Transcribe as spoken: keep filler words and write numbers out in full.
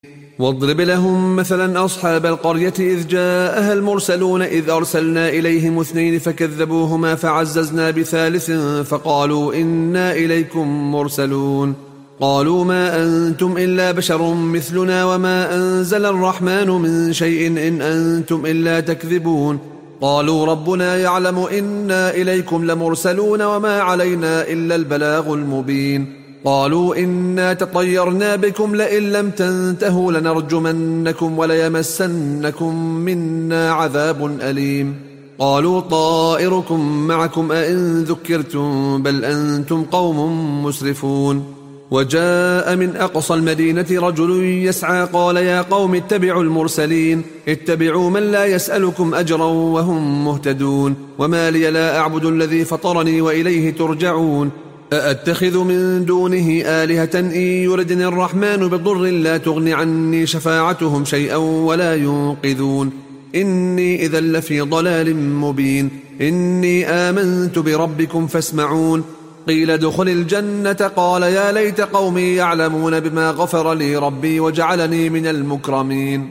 واضرب لهم مثلا أصحاب القرية إذ جاءها المرسلون إذ أرسلنا إليهم اثنين فكذبوهما فعززنا بثالث فقالوا إنا إليكم مرسلون قالوا ما أنتم إلا بشر مثلنا وما أنزل الرحمن من شيء إن أنتم إلا تكذبون قالوا ربنا يعلم إنا إليكم لمرسلون وما علينا إلا البلاغ المبين قالوا إنا تطيرنا بكم لئن لم تنتهوا لنرجمنكم وليمسنكم منا عذاب أليم قالوا طائركم معكم أئن ذكرتم بل أنتم قوم مسرفون وجاء من أقصى المدينة رجل يسعى قال يا قوم اتبعوا المرسلين اتبعوا من لا يسألكم أجرا وهم مهتدون وما لي لا أعبد الذي فطرني وإليه ترجعون أأتخذ من دونه آلهة إن يردني الرحمن بضر لا تغن عني شفاعتهم شيئا ولا ينقذون إني إذا لفي ضلال مبين إني آمنت بربكم فاسمعون قيل ادخل الجنة قال يا ليت قومي يعلمون بما غفر لي ربي وجعلني من المكرمين